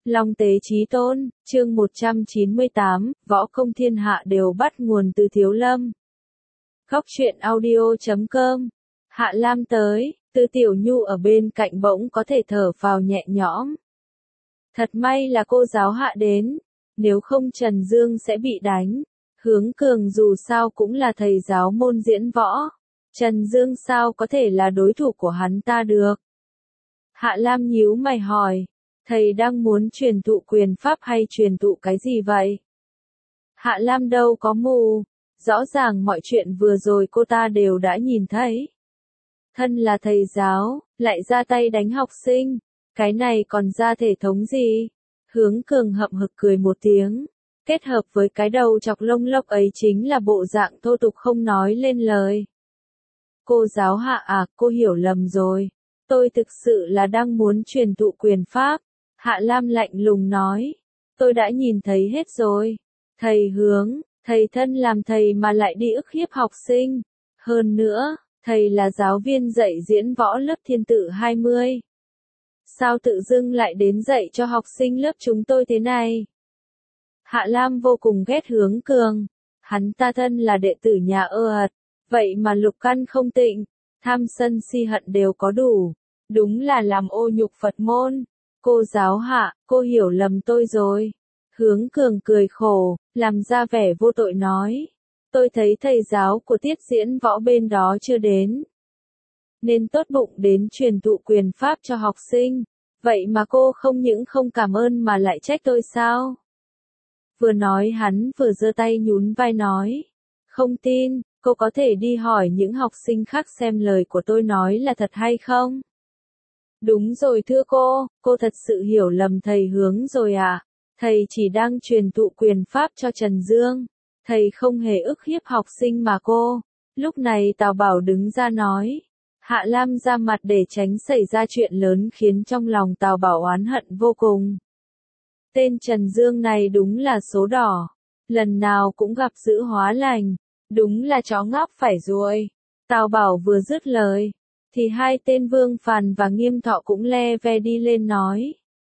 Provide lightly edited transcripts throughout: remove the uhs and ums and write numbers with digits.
Long tế chí tôn, chương 198, võ công thiên hạ đều bắt nguồn từ Thiếu Lâm. Góc truyện audio.com. Hạ Lam tới, Tư Tiểu Nhu ở bên cạnh bỗng có thể thở phào nhẹ nhõm. Thật may là cô giáo Hạ đến, nếu không Trần Dương sẽ bị đánh. Hướng Cường dù sao cũng là thầy giáo môn diễn võ. Trần Dương sao có thể là đối thủ của hắn ta được? Hạ Lam nhíu mày hỏi. Thầy đang muốn truyền thụ quyền pháp hay truyền thụ cái gì vậy? Hạ Lam đâu có mù, rõ ràng mọi chuyện vừa rồi cô ta đều đã nhìn thấy. Thân là thầy giáo, lại ra tay đánh học sinh, cái này còn ra thể thống gì? Hướng Cường hậm hực cười một tiếng, kết hợp với cái đầu chọc lông lốc ấy chính là bộ dạng thô tục không nói lên lời. Cô giáo Hạ à, cô hiểu lầm rồi, tôi thực sự là đang muốn truyền thụ quyền pháp. Hạ Lam lạnh lùng nói, tôi đã nhìn thấy hết rồi. Thầy Hướng, thầy thân làm thầy mà lại đi ức hiếp học sinh. Hơn nữa, thầy là giáo viên dạy diễn võ lớp Thiên Tự 20. Sao tự dưng lại đến dạy cho học sinh lớp chúng tôi thế này? Hạ Lam vô cùng ghét Hướng Cường. Hắn ta thân là đệ tử nhà ợt, vậy mà lục căn không tịnh, tham sân si hận đều có đủ. Đúng là làm ô nhục Phật môn. Cô giáo Hạ, cô hiểu lầm tôi rồi. Hướng Cường cười khổ, làm ra vẻ vô tội nói. Tôi thấy thầy giáo của tiết diễn võ bên đó chưa đến, nên tốt bụng đến truyền thụ quyền pháp cho học sinh. Vậy mà cô không những không cảm ơn mà lại trách tôi sao? Vừa nói hắn vừa giơ tay nhún vai nói. Không tin, cô có thể đi hỏi những học sinh khác xem lời của tôi nói là thật hay không? Đúng rồi thưa cô thật sự hiểu lầm thầy Hướng rồi à? Thầy chỉ đang truyền thụ quyền pháp cho Trần Dương. Thầy không hề ức hiếp học sinh mà cô. Lúc này Tào Bảo đứng ra nói. Hạ Lam ra mặt để tránh xảy ra chuyện lớn khiến trong lòng Tào Bảo oán hận vô cùng. Tên Trần Dương này đúng là số đỏ. Lần nào cũng gặp dữ hóa lành. Đúng là chó ngáp phải ruồi. Tào Bảo vừa dứt lời thì hai tên Vương Phàn và Nghiêm Thọ cũng le ve đi lên nói.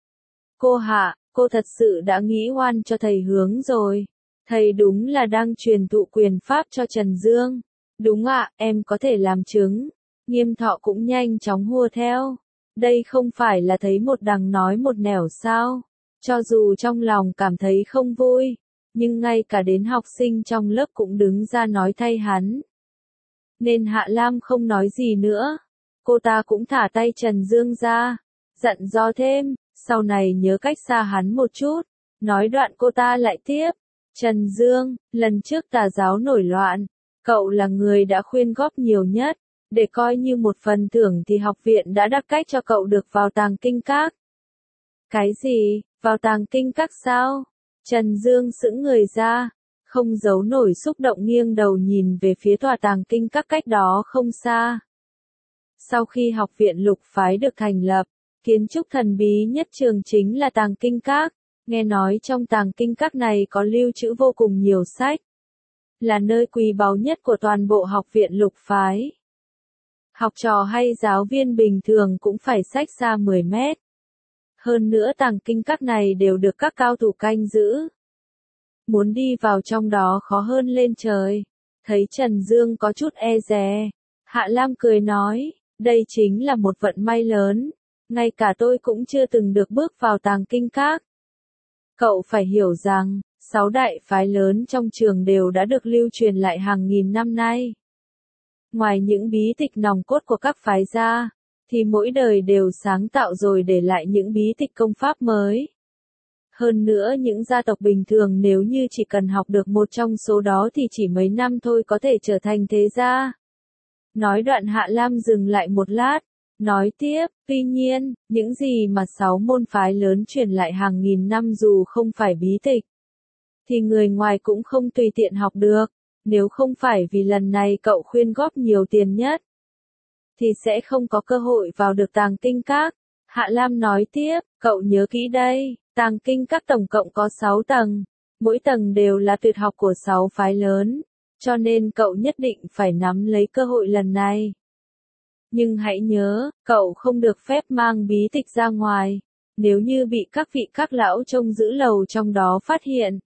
Cô Hạ, cô thật sự đã nghĩ oan cho thầy Hướng rồi. Thầy đúng là đang truyền thụ quyền pháp cho Trần Dương. Đúng ạ, em có thể làm chứng. Nghiêm Thọ cũng nhanh chóng hùa theo. Đây không phải là thấy một đằng nói một nẻo sao? Cho dù trong lòng cảm thấy không vui, nhưng ngay cả đến học sinh trong lớp cũng đứng ra nói thay hắn. Nên Hạ Lam không nói gì nữa. Cô ta cũng thả tay Trần Dương ra, dặn dò thêm, sau này nhớ cách xa hắn một chút. Nói đoạn cô ta lại tiếp, Trần Dương, lần trước Tà giáo nổi loạn, cậu là người đã khuyên góp nhiều nhất, để coi như một phần thưởng thì học viện đã đặt cách cho cậu được vào Tàng Kinh Các. Cái gì, vào Tàng Kinh Các sao? Trần Dương sững người ra, không giấu nổi xúc động nghiêng đầu nhìn về phía tòa Tàng Kinh Các cách đó không xa. Sau khi học viện Lục Phái được thành lập, kiến trúc thần bí nhất trường chính là Tàng Kinh Các. Nghe nói trong Tàng Kinh Các này có lưu trữ vô cùng nhiều sách, là nơi quý báu nhất của toàn bộ học viện Lục Phái. Học trò hay giáo viên bình thường cũng phải xách ra 10 mét. Hơn nữa Tàng Kinh Các này đều được các cao thủ canh giữ. Muốn đi vào trong đó khó hơn lên trời. Thấy Trần Dương có chút e dè, Hạ Lam cười nói. Đây chính là một vận may lớn, ngay cả tôi cũng chưa từng được bước vào Tàng Kinh Các. Cậu phải hiểu rằng, 6 đại phái lớn trong trường đều đã được lưu truyền lại hàng nghìn năm nay. Ngoài những bí tịch nòng cốt của các phái ra, thì mỗi đời đều sáng tạo rồi để lại những bí tịch công pháp mới. Hơn nữa những gia tộc bình thường nếu như chỉ cần học được một trong số đó thì chỉ mấy năm thôi có thể trở thành thế gia. Nói đoạn Hạ Lam dừng lại một lát, nói tiếp, tuy nhiên, những gì mà 6 môn phái lớn truyền lại hàng nghìn năm dù không phải bí tịch, thì người ngoài cũng không tùy tiện học được. Nếu không phải vì lần này cậu khuyên góp nhiều tiền nhất, thì sẽ không có cơ hội vào được Tàng Kinh Các. Hạ Lam nói tiếp, cậu nhớ kỹ đây, Tàng Kinh Các tổng cộng có 6 tầng, mỗi tầng đều là tuyệt học của 6 phái lớn. Cho nên cậu nhất định phải nắm lấy cơ hội lần này. Nhưng hãy nhớ, cậu không được phép mang bí tịch ra ngoài. Nếu như bị các vị các lão trông giữ lầu trong đó phát hiện,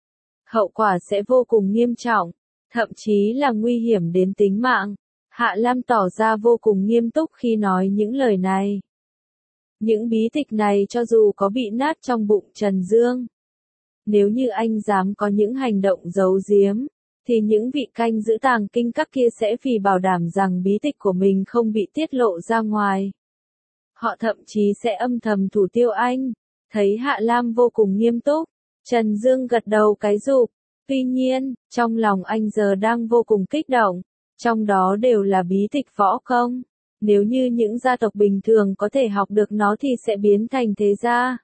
hậu quả sẽ vô cùng nghiêm trọng, thậm chí là nguy hiểm đến tính mạng. Hạ Lam tỏ ra vô cùng nghiêm túc khi nói những lời này. Những bí tịch này cho dù có bị nát trong bụng Trần Dương, nếu như anh dám có những hành động giấu giếm, thì những vị canh giữ tàng kinh các kia sẽ vì bảo đảm rằng bí tịch của mình không bị tiết lộ ra ngoài. Họ thậm chí sẽ âm thầm thủ tiêu anh. Thấy Hạ Lam vô cùng nghiêm túc, Trần Dương gật đầu cái rụp. Tuy nhiên, trong lòng anh giờ đang vô cùng kích động. Trong đó đều là bí tịch võ công. Nếu như những gia tộc bình thường có thể học được nó thì sẽ biến thành thế gia.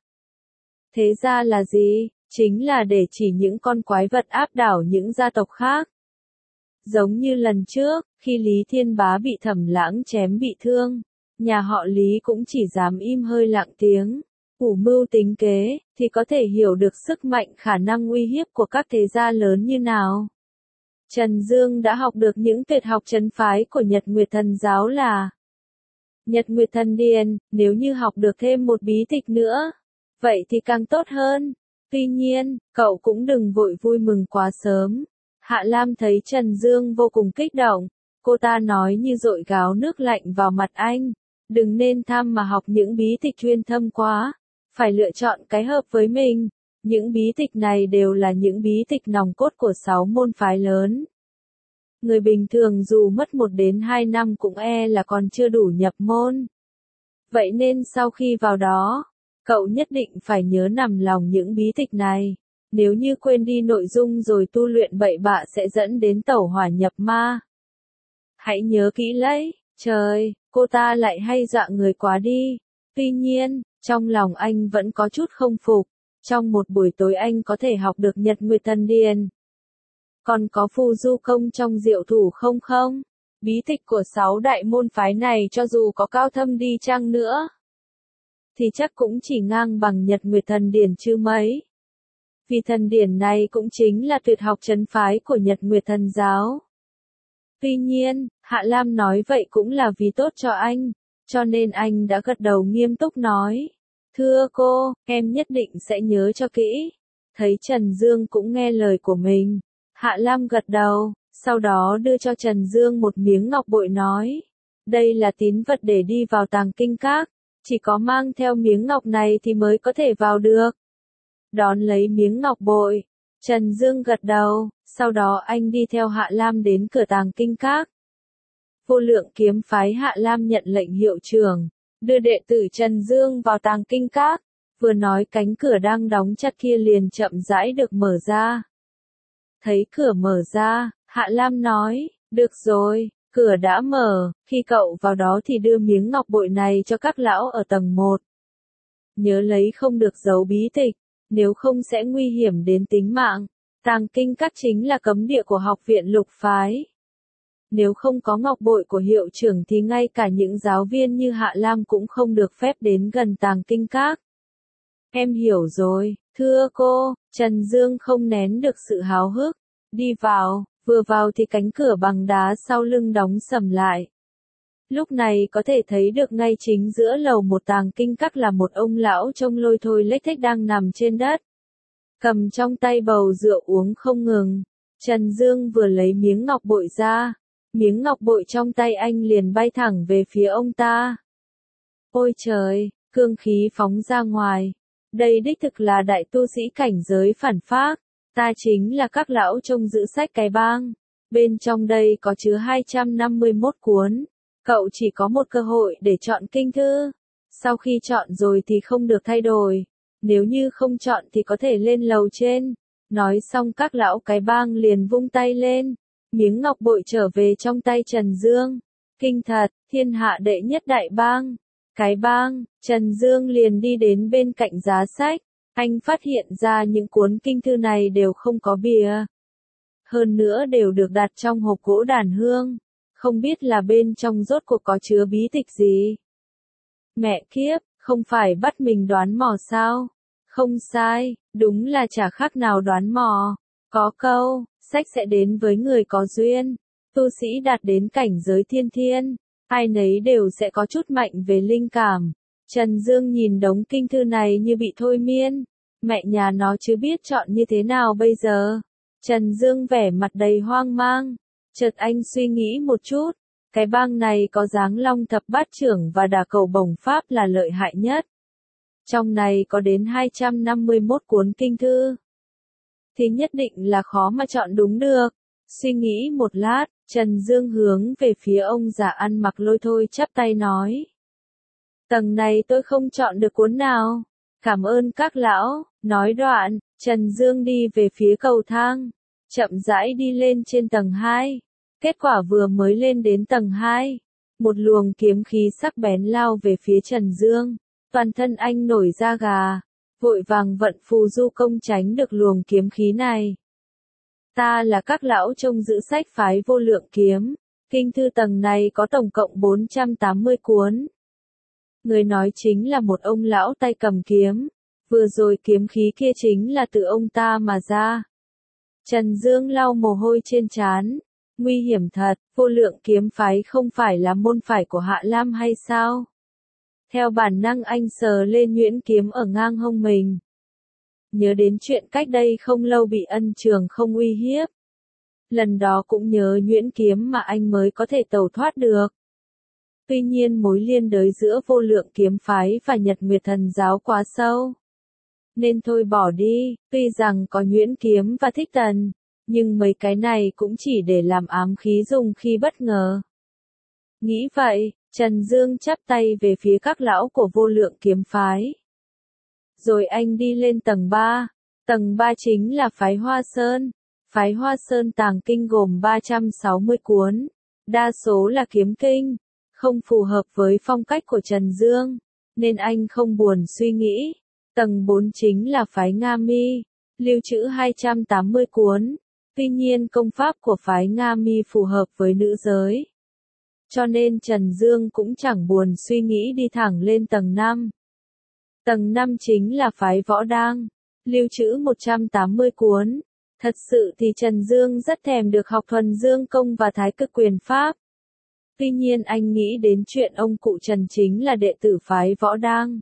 Thế gia là gì? Chính là để chỉ những con quái vật áp đảo những gia tộc khác. Giống như lần trước, khi Lý Thiên Bá bị Thẩm Lãng chém bị thương, nhà họ Lý cũng chỉ dám im hơi lặng tiếng. Ủ mưu tính kế, thì có thể hiểu được sức mạnh khả năng uy hiếp của các thế gia lớn như nào. Trần Dương đã học được những tuyệt học trấn phái của Nhật Nguyệt Thần Giáo là Nhật Nguyệt Thần Điền, nếu như học được thêm một bí tịch nữa, vậy thì càng tốt hơn. Tuy nhiên, cậu cũng đừng vội vui mừng quá sớm. Hạ Lam thấy Trần Dương vô cùng kích động, cô ta nói như dội gáo nước lạnh vào mặt anh. Đừng nên tham mà học những bí tịch chuyên thâm quá, phải lựa chọn cái hợp với mình. Những bí tịch này đều là những bí tịch nòng cốt của 6 môn phái lớn. Người bình thường dù mất 1 đến 2 năm cũng là còn chưa đủ nhập môn. Vậy nên sau khi vào đó, cậu nhất định phải nhớ nằm lòng những bí tịch này. Nếu như quên đi nội dung rồi tu luyện bậy bạ sẽ dẫn đến tẩu hỏa nhập ma. Hãy nhớ kỹ lấy, trời, cô ta lại hay dọa người quá đi. Tuy nhiên, trong lòng anh vẫn có chút không phục. Trong một buổi tối anh có thể học được Nhật Nguyệt Thần Điền. Còn có phù du công trong diệu thủ không? Bí tịch của 6 đại môn phái này cho dù có cao thâm đi chăng nữa, thì chắc cũng chỉ ngang bằng Nhật Nguyệt Thần Điền chứ mấy. Vì thần điển này cũng chính là tuyệt học trấn phái của Nhật Nguyệt Thần Giáo. Tuy nhiên, Hạ Lam nói vậy cũng là vì tốt cho anh, cho nên anh đã gật đầu nghiêm túc nói. Thưa cô, em nhất định sẽ nhớ cho kỹ. Thấy Trần Dương cũng nghe lời của mình, Hạ Lam gật đầu, sau đó đưa cho Trần Dương một miếng ngọc bội nói. Đây là tín vật để đi vào tàng kinh các, chỉ có mang theo miếng ngọc này thì mới có thể vào được. Đón lấy miếng ngọc bội, Trần Dương gật đầu, sau đó anh đi theo Hạ Lam đến cửa tàng kinh các. Vô Lượng kiếm phái Hạ Lam nhận lệnh hiệu trưởng, đưa đệ tử Trần Dương vào tàng kinh các, vừa nói cánh cửa đang đóng chặt kia liền chậm rãi được mở ra. Thấy cửa mở ra, Hạ Lam nói, được rồi, cửa đã mở, khi cậu vào đó thì đưa miếng ngọc bội này cho các lão ở tầng 1. Nhớ lấy không được giấu bí tịch, nếu không sẽ nguy hiểm đến tính mạng. Tàng kinh các chính là cấm địa của học viện Lục phái. Nếu không có ngọc bội của hiệu trưởng thì ngay cả những giáo viên như Hạ Lam cũng không được phép đến gần tàng kinh các. Em hiểu rồi, thưa cô. Trần Dương không nén được sự háo hức. Đi vào, vừa vào thì cánh cửa bằng đá sau lưng đóng sầm lại. Lúc này có thể thấy được ngay chính giữa lầu một tàng kinh các là một ông lão trông lôi thôi lếch thếch đang nằm trên đất, cầm trong tay bầu rượu uống không ngừng. Trần Dương vừa lấy miếng ngọc bội ra, miếng ngọc bội trong tay anh liền bay thẳng về phía ông ta. Ôi trời, cương khí phóng ra ngoài. Đây đích thực là đại tu sĩ cảnh giới phản phác. Ta chính là các lão trông giữ sách cái bang. Bên trong đây có chứa 251 cuốn. Cậu chỉ có một cơ hội để chọn kinh thư. Sau khi chọn rồi thì không được thay đổi. Nếu như không chọn thì có thể lên lầu trên. Nói xong các lão cái bang liền vung tay lên. Miếng ngọc bội trở về trong tay Trần Dương. Kinh thật, thiên hạ đệ nhất đại bang. Cái bang, Trần Dương liền đi đến bên cạnh giá sách. Anh phát hiện ra những cuốn kinh thư này đều không có bìa. Hơn nữa đều được đặt trong hộp gỗ đàn hương. Không biết là bên trong rốt cuộc có chứa bí tịch gì. Mẹ kiếp, không phải bắt mình đoán mò sao? Không sai, đúng là chả khác nào đoán mò. Có câu, sách sẽ đến với người có duyên. Tu sĩ đạt đến cảnh giới thiên thiên, ai nấy đều sẽ có chút mạnh về linh cảm. Trần Dương nhìn đống kinh thư này như bị thôi miên. Mẹ nhà nó chứ biết chọn như thế nào bây giờ. Trần Dương vẻ mặt đầy hoang mang. Chợt anh suy nghĩ một chút. Cái bang này có dáng long thập bát trưởng và đả cầu bổng pháp là lợi hại nhất. Trong này có đến 251 cuốn kinh thư. Thì nhất định là khó mà chọn đúng được. Suy nghĩ một lát, Trần Dương hướng về phía ông già ăn mặc lôi thôi chắp tay nói. Tầng này tôi không chọn được cuốn nào. Cảm ơn các lão. Nói đoạn, Trần Dương đi về phía cầu thang. Chậm rãi đi lên trên tầng 2. Kết quả vừa mới lên đến tầng 2. Một luồng kiếm khí sắc bén lao về phía Trần Dương. Toàn thân anh nổi da gà. Vội vàng vận phù du công tránh được luồng kiếm khí này. Ta là các lão trông giữ sách phái Vô Lượng Kiếm. Kinh thư tầng này có tổng cộng 480 cuốn. Người nói chính là một ông lão tay cầm kiếm. Vừa rồi kiếm khí kia chính là từ ông ta mà ra. Trần Dương lau mồ hôi trên trán. Nguy hiểm thật, Vô Lượng Kiếm phái không phải là môn phái của Hạ Lam hay sao? Theo bản năng anh sờ lên nhuyễn kiếm ở ngang hông mình. Nhớ đến chuyện cách đây không lâu bị Ân Trường không uy hiếp. Lần đó cũng nhớ nhuyễn kiếm mà anh mới có thể tẩu thoát được. Tuy nhiên mối liên đới giữa Vô Lượng Kiếm phái và Nhật Nguyệt Thần giáo quá sâu. Nên thôi bỏ đi, tuy rằng có nhuyễn kiếm và thích tần, nhưng mấy cái này cũng chỉ để làm ám khí dùng khi bất ngờ. Nghĩ vậy, Trần Dương chắp tay về phía các lão của Vô Lượng Kiếm phái. Rồi anh đi lên tầng 3. Tầng 3 chính là phái Hoa Sơn. Phái Hoa Sơn tàng kinh gồm 360 cuốn. Đa số là kiếm kinh. Không phù hợp với phong cách của Trần Dương. Nên anh không buồn suy nghĩ. Tầng 4 chính là phái Nga Mi. Lưu trữ 280 cuốn. Tuy nhiên công pháp của phái Nga Mi phù hợp với nữ giới. Cho nên Trần Dương cũng chẳng buồn suy nghĩ đi thẳng lên tầng 5. Tầng 5 chính là phái Võ Đang, lưu trữ 180 cuốn. Thật sự thì Trần Dương rất thèm được học Thuần Dương Công và Thái Cực Quyền Pháp. Tuy nhiên anh nghĩ đến chuyện ông cụ Trần chính là đệ tử phái Võ Đang.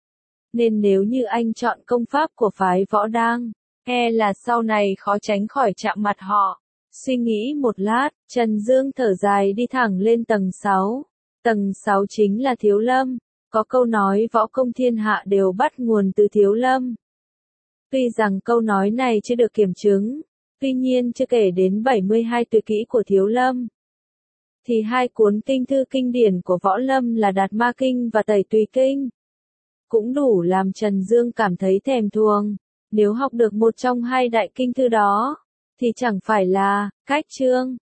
Nên nếu như anh chọn công pháp của phái Võ Đang, e là sau này khó tránh khỏi chạm mặt họ. Suy nghĩ một lát, Trần Dương thở dài đi thẳng lên tầng 6. Tầng 6 chính là Thiếu Lâm. Có câu nói võ công thiên hạ đều bắt nguồn từ Thiếu Lâm. Tuy rằng câu nói này chưa được kiểm chứng, tuy nhiên chưa kể đến 72 tuyệt kỹ của Thiếu Lâm. Thì hai cuốn kinh thư kinh điển của Võ Lâm là Đạt Ma Kinh và Tẩy Tùy Kinh. Cũng đủ làm Trần Dương cảm thấy thèm thuồng. Nếu học được một trong hai đại kinh thư đó, thì chẳng phải là cách chương.